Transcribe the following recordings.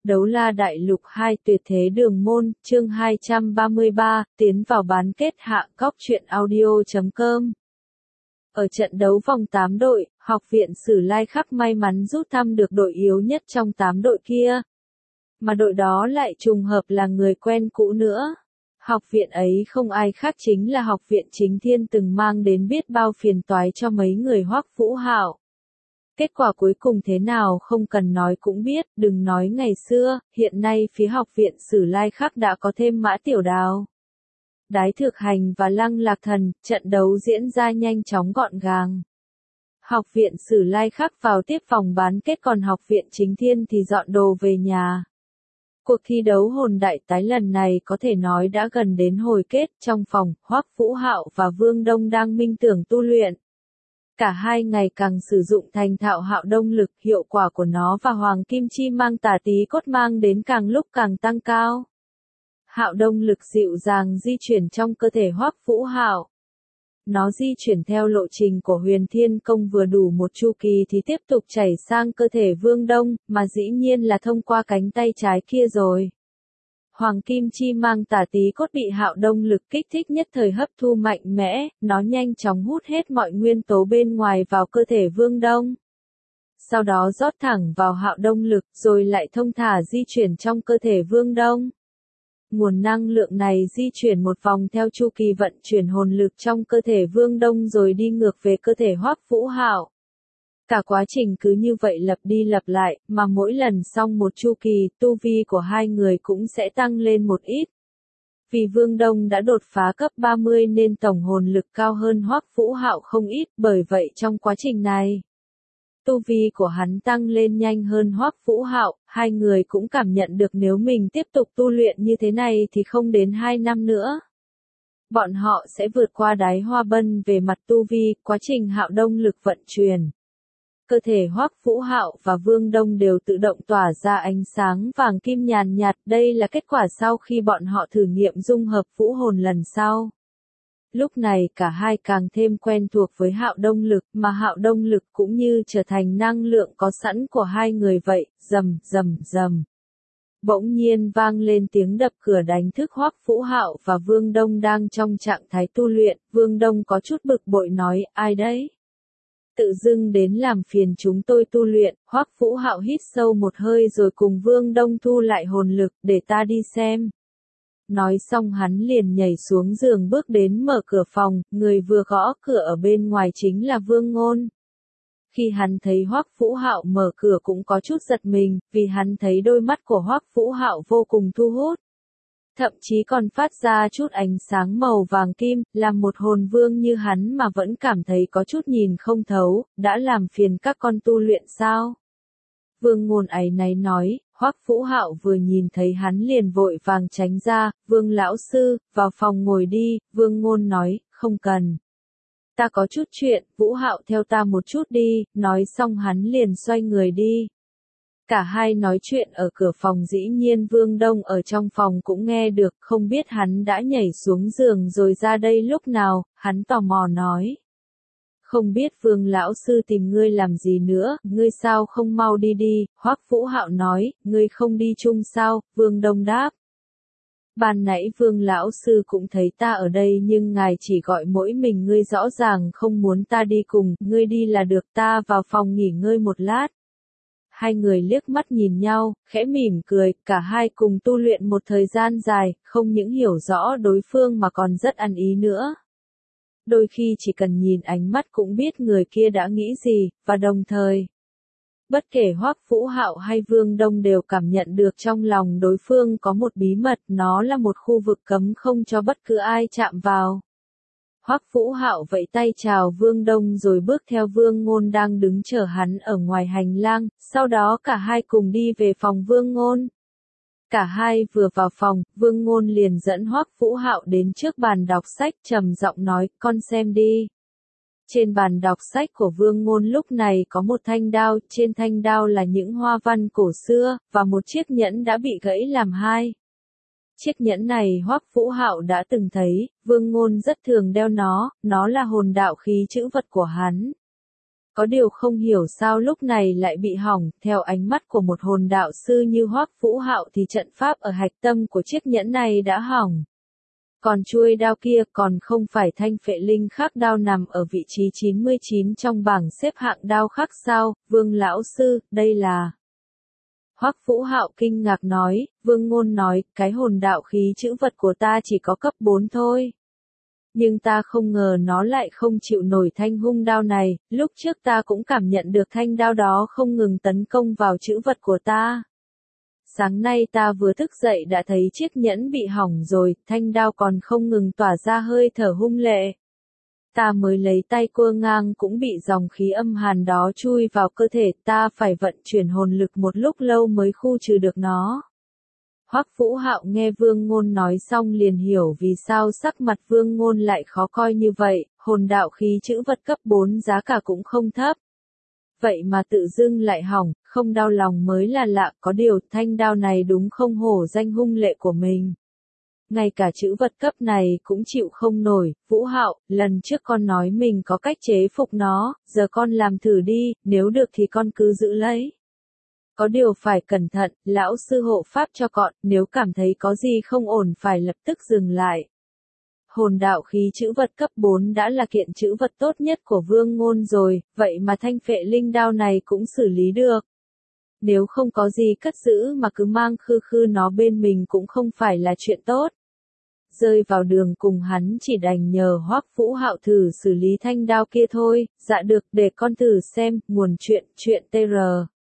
Đấu la đại lục 2 tuyệt thế đường môn, chương 233, tiến vào bán kết hạ góc truyện audio.com. Ở trận đấu vòng 8 đội, học viện Sử Lai Khắc may mắn rút thăm được đội yếu nhất trong 8 đội kia. Mà đội đó lại trùng hợp là người quen cũ nữa. Học viện ấy không ai khác chính là học viện Chính Thiên từng mang đến biết bao phiền toái cho mấy người Hoắc Vũ Hạo. Kết quả cuối cùng thế nào không cần nói cũng biết, đừng nói ngày xưa, hiện nay phía học viện Sử Lai Khắc đã có thêm Mã Tiểu Đào, Đái Thực Hành và Lăng Lạc Thần, trận đấu diễn ra nhanh chóng gọn gàng. Học viện Sử Lai Khắc vào tiếp vòng bán kết, còn học viện Chính Thiên thì dọn đồ về nhà. Cuộc thi đấu hồn đại tái lần này có thể nói đã gần đến hồi kết, trong phòng, Hoắc Vũ Hạo và Vương Đông đang minh tưởng tu luyện. Cả hai ngày càng sử dụng thành thạo Hạo Đông lực, hiệu quả của nó và Hoàng Kim Chi mang tà tí cốt mang đến càng lúc càng tăng cao. Hạo Đông lực dịu dàng di chuyển trong cơ thể Hoắc Vũ Hạo. Nó di chuyển theo lộ trình của Huyền Thiên Công vừa đủ một chu kỳ thì tiếp tục chảy sang cơ thể Vương Đông, mà dĩ nhiên là thông qua cánh tay trái kia rồi. Hoàng Kim Chi mang tà tí cốt bị Hạo Đông lực kích thích nhất thời hấp thu mạnh mẽ, nó nhanh chóng hút hết mọi nguyên tố bên ngoài vào cơ thể Vương Đông. Sau đó rót thẳng vào Hạo Đông lực, rồi lại thông thả di chuyển trong cơ thể Vương Đông. Nguồn năng lượng này di chuyển một vòng theo chu kỳ vận chuyển hồn lực trong cơ thể Vương Đông rồi đi ngược về cơ thể Hoắc Vũ Hạo. Cả quá trình cứ như vậy lặp đi lặp lại, mà mỗi lần xong một chu kỳ, tu vi của hai người cũng sẽ tăng lên một ít. Vì Vương Đông đã đột phá cấp 30 nên tổng hồn lực cao hơn Hoắc Vũ Hạo không ít, bởi vậy trong quá trình này, tu vi của hắn tăng lên nhanh hơn Hoắc Vũ Hạo, hai người cũng cảm nhận được nếu mình tiếp tục tu luyện như thế này thì không đến 2 năm nữa, bọn họ sẽ vượt qua Đái Hoa Bân về mặt tu vi. Quá trình Hạo Đông lực vận chuyển, cơ thể Hoắc Vũ Hạo và Vương Đông đều tự động tỏa ra ánh sáng vàng kim nhàn nhạt, đây là kết quả sau khi bọn họ thử nghiệm dung hợp vũ hồn lần sau. Lúc này cả hai càng thêm quen thuộc với Hạo Đông lực, mà Hạo Đông lực cũng như trở thành năng lượng có sẵn của hai người vậy, rầm rầm rầm. Bỗng nhiên vang lên tiếng đập cửa đánh thức Hoắc Vũ Hạo và Vương Đông đang trong trạng thái tu luyện. Vương Đông có chút bực bội nói, ai đấy? Tự dưng đến làm phiền chúng tôi tu luyện. Hoắc Vũ Hạo hít sâu một hơi rồi cùng Vương Đông thu lại hồn lực, để ta đi xem. Nói xong hắn liền nhảy xuống giường bước đến mở cửa phòng, người vừa gõ cửa ở bên ngoài chính là Vương Ngôn. Khi hắn thấy Hoắc Vũ Hạo mở cửa cũng có chút giật mình, vì hắn thấy đôi mắt của Hoắc Vũ Hạo vô cùng thu hút. Thậm chí còn phát ra chút ánh sáng màu vàng kim, làm một hồn vương như hắn mà vẫn cảm thấy có chút nhìn không thấu, đã làm phiền các con tu luyện sao? Vương Ngôn áy náy nói. Hoắc Vũ Hạo vừa nhìn thấy hắn liền vội vàng tránh ra, Vương lão sư, vào phòng ngồi đi. Vương Ngôn nói, không cần. Ta có chút chuyện, Vũ Hạo theo ta một chút đi, nói xong hắn liền xoay người đi. Cả hai nói chuyện ở cửa phòng, dĩ nhiên Vương Đông ở trong phòng cũng nghe được, không biết hắn đã nhảy xuống giường rồi ra đây lúc nào, hắn tò mò nói. Không biết Vương lão sư tìm ngươi làm gì nữa, ngươi sao không mau đi đi? Hoắc Vũ Hạo nói, ngươi không đi chung sao? Vương Đông đáp. Ban nãy Vương lão sư cũng thấy ta ở đây nhưng ngài chỉ gọi mỗi mình ngươi, rõ ràng không muốn ta đi cùng, ngươi đi là được, ta vào phòng nghỉ ngơi một lát. Hai người liếc mắt nhìn nhau, khẽ mỉm cười, cả hai cùng tu luyện một thời gian dài, không những hiểu rõ đối phương mà còn rất ăn ý nữa. Đôi khi chỉ cần nhìn ánh mắt cũng biết người kia đã nghĩ gì, và đồng thời, bất kể Hoắc Vũ Hạo hay Vương Đông đều cảm nhận được trong lòng đối phương có một bí mật, nó là một khu vực cấm không cho bất cứ ai chạm vào. Hoắc Vũ Hạo vẫy tay chào Vương Đông rồi bước theo Vương Ngôn đang đứng chờ hắn ở ngoài hành lang, sau đó cả hai cùng đi về phòng Vương Ngôn. Cả hai vừa vào phòng, Vương Ngôn liền dẫn Hoắc Vũ Hạo đến trước bàn đọc sách, trầm giọng nói, con xem đi. Trên bàn đọc sách của Vương Ngôn lúc này có một thanh đao, trên thanh đao là những hoa văn cổ xưa, và một chiếc nhẫn đã bị gãy làm hai. Chiếc nhẫn này Hoắc Vũ Hạo đã từng thấy, Vương Ngôn rất thường đeo nó là hồn đạo khí chữ vật của hắn. Có điều không hiểu sao lúc này lại bị hỏng, theo ánh mắt của một hồn đạo sư như Hoắc Vũ Hạo thì trận pháp ở hạch tâm của chiếc nhẫn này đã hỏng. Còn chuôi đao kia còn không phải thanh phệ linh khắc đao nằm ở vị trí 99 trong bảng xếp hạng đao khắc sao, Vương lão sư, đây là... Hoắc Vũ Hạo kinh ngạc nói, Vương Ngôn nói, cái hồn đạo khí chữ vật của ta chỉ có cấp 4 thôi. Nhưng ta không ngờ nó lại không chịu nổi thanh hung đao này, lúc trước ta cũng cảm nhận được thanh đao đó không ngừng tấn công vào chữ vật của ta. Sáng nay ta vừa thức dậy đã thấy chiếc nhẫn bị hỏng rồi, thanh đao còn không ngừng tỏa ra hơi thở hung lệ. Ta mới lấy tay cua ngang cũng bị dòng khí âm hàn đó chui vào cơ thể, ta phải vận chuyển hồn lực một lúc lâu mới khu trừ được nó. Hoắc Vũ Hạo nghe Vương Ngôn nói xong liền hiểu vì sao sắc mặt Vương Ngôn lại khó coi như vậy, hồn đạo khí chữ vật cấp 4 giá cả cũng không thấp. Vậy mà tự dưng lại hỏng, không đau lòng mới là lạ, có điều thanh đao này đúng không hổ danh hung lệ của mình. Ngay cả chữ vật cấp này cũng chịu không nổi, Vũ Hạo, lần trước con nói mình có cách chế phục nó, giờ con làm thử đi, nếu được thì con cứ giữ lấy. Có điều phải cẩn thận, lão sư hộ pháp cho con, nếu cảm thấy có gì không ổn phải lập tức dừng lại. Hồn đạo khí chữ vật cấp 4 đã là kiện chữ vật tốt nhất của Vương Ngôn rồi, vậy mà thanh phệ linh đao này cũng xử lý được. Nếu không có gì cất giữ mà cứ mang khư khư nó bên mình cũng không phải là chuyện tốt. Rơi vào đường cùng hắn chỉ đành nhờ Hoắc Vũ Hạo thử xử lý thanh đao kia thôi, dạ được, để con thử xem, nguồn chuyện TR.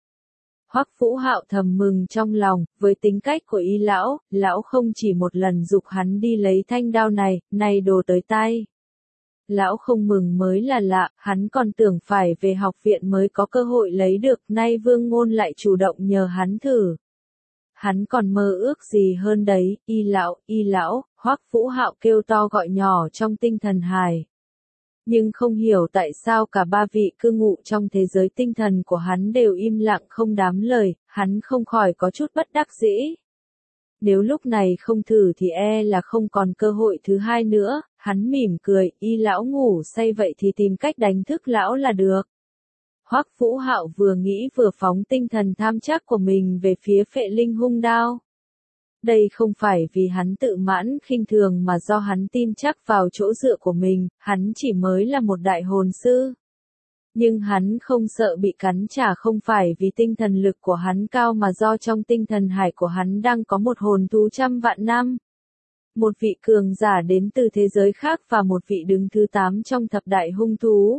Hoắc Vũ Hạo thầm mừng trong lòng, với tính cách của Y lão không chỉ một lần giục hắn đi lấy thanh đao này đồ tới tay. Lão không mừng mới là lạ, hắn còn tưởng phải về học viện mới có cơ hội lấy được, nay Vương Ngôn lại chủ động nhờ hắn thử. Hắn còn mơ ước gì hơn đấy, Y lão, Hoắc Vũ Hạo kêu to gọi nhỏ trong tinh thần hài. Nhưng không hiểu tại sao cả ba vị cư ngụ trong thế giới tinh thần của hắn đều im lặng không đám lời, hắn không khỏi có chút bất đắc dĩ. Nếu lúc này không thử thì là không còn cơ hội thứ hai nữa, hắn mỉm cười, Y lão ngủ say vậy thì tìm cách đánh thức lão là được. Hoắc Vũ Hạo vừa nghĩ vừa phóng tinh thần tham trắc của mình về phía phệ linh hung đao. Đây không phải vì hắn tự mãn khinh thường mà do hắn tin chắc vào chỗ dựa của mình, hắn chỉ mới là một đại hồn sư. Nhưng hắn không sợ bị cắn trả không phải vì tinh thần lực của hắn cao mà do trong tinh thần hải của hắn đang có một hồn thú trăm vạn năm. Một vị cường giả đến từ thế giới khác và một vị đứng thứ 8 trong thập đại hung thú.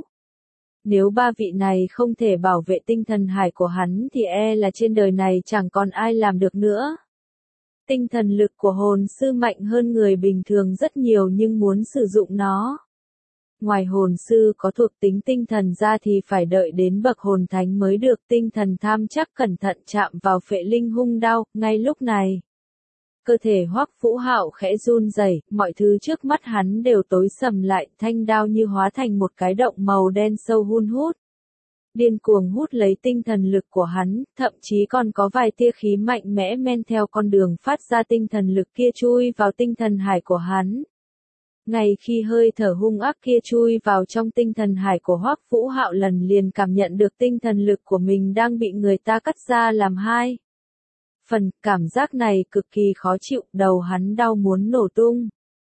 Nếu ba vị này không thể bảo vệ tinh thần hải của hắn thì là trên đời này chẳng còn ai làm được nữa. Tinh thần lực của hồn sư mạnh hơn người bình thường rất nhiều nhưng muốn sử dụng nó. Ngoài hồn sư có thuộc tính tinh thần ra thì phải đợi đến bậc hồn thánh mới được tinh thần tham chắc cẩn thận chạm vào phệ linh hung đao, ngay lúc này. Cơ thể Hoắc Vũ Hạo khẽ run rẩy, mọi thứ trước mắt hắn đều tối sầm lại, thanh đao như hóa thành một cái động màu đen sâu hun hút. Điên cuồng hút lấy tinh thần lực của hắn, thậm chí còn có vài tia khí mạnh mẽ men theo con đường phát ra tinh thần lực kia chui vào tinh thần hải của hắn. Ngay khi hơi thở hung ác kia chui vào trong tinh thần hải của Hoắc Vũ Hạo lần liền cảm nhận được tinh thần lực của mình đang bị người ta cắt ra làm hai phần, cảm giác này cực kỳ khó chịu, đầu hắn đau muốn nổ tung.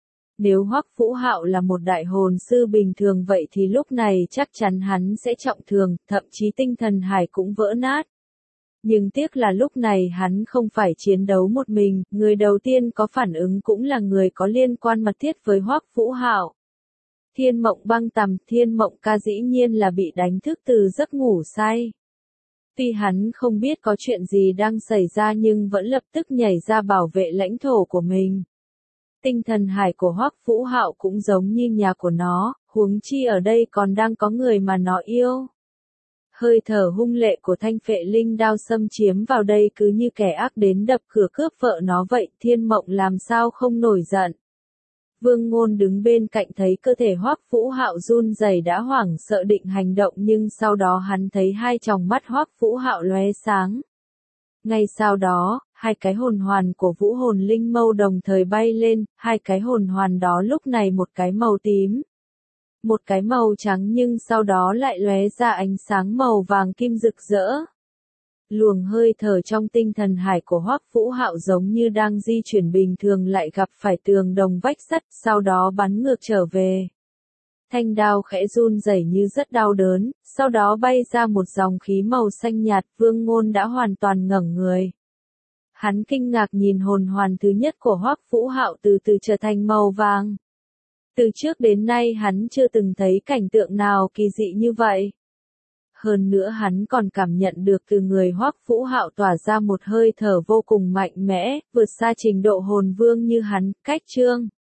Nếu Hoắc Vũ Hạo là một đại hồn sư bình thường vậy thì lúc này chắc chắn hắn sẽ trọng thương, thậm chí tinh thần hải cũng vỡ nát. Nhưng tiếc là lúc này hắn không phải chiến đấu một mình, người đầu tiên có phản ứng cũng là người có liên quan mật thiết với Hoắc Vũ Hạo. Thiên Mộng Băng Tầm, Thiên Mộng Ca dĩ nhiên là bị đánh thức từ giấc ngủ say. Tuy hắn không biết có chuyện gì đang xảy ra nhưng vẫn lập tức nhảy ra bảo vệ lãnh thổ của mình. Tinh thần hải của Hoắc Vũ Hạo cũng giống như nhà của nó, huống chi ở đây còn đang có người mà nó yêu. Hơi thở hung lệ của thanh phệ linh đao xâm chiếm vào đây cứ như kẻ ác đến đập cửa cướp vợ nó vậy, Thiên Mộng làm sao không nổi giận. Vương Ngôn đứng bên cạnh thấy cơ thể Hoắc Vũ Hạo run rẩy đã hoảng sợ định hành động nhưng sau đó hắn thấy hai tròng mắt Hoắc Vũ Hạo lóe sáng. Ngay sau đó, hai cái hồn hoàn của Vũ Hồn Linh Mâu đồng thời bay lên, hai cái hồn hoàn đó lúc này một cái màu tím. một cái màu trắng nhưng sau đó lại lóe ra ánh sáng màu vàng kim rực rỡ. Luồng hơi thở trong tinh thần hải của Hoắc Vũ Hạo giống như đang di chuyển bình thường lại gặp phải tường đồng vách sắt, sau đó bắn ngược trở về. Thanh đao khẽ run rẩy như rất đau đớn, sau đó bay ra một dòng khí màu xanh nhạt, Vương Ngôn đã hoàn toàn ngẩng người. Hắn kinh ngạc nhìn hồn hoàn thứ nhất của Hoắc Vũ Hạo từ từ trở thành màu vàng. Từ trước đến nay hắn chưa từng thấy cảnh tượng nào kỳ dị như vậy. Hơn nữa hắn còn cảm nhận được từ người Hoắc Vũ Hạo tỏa ra một hơi thở vô cùng mạnh mẽ, vượt xa trình độ hồn vương như hắn, cách chương.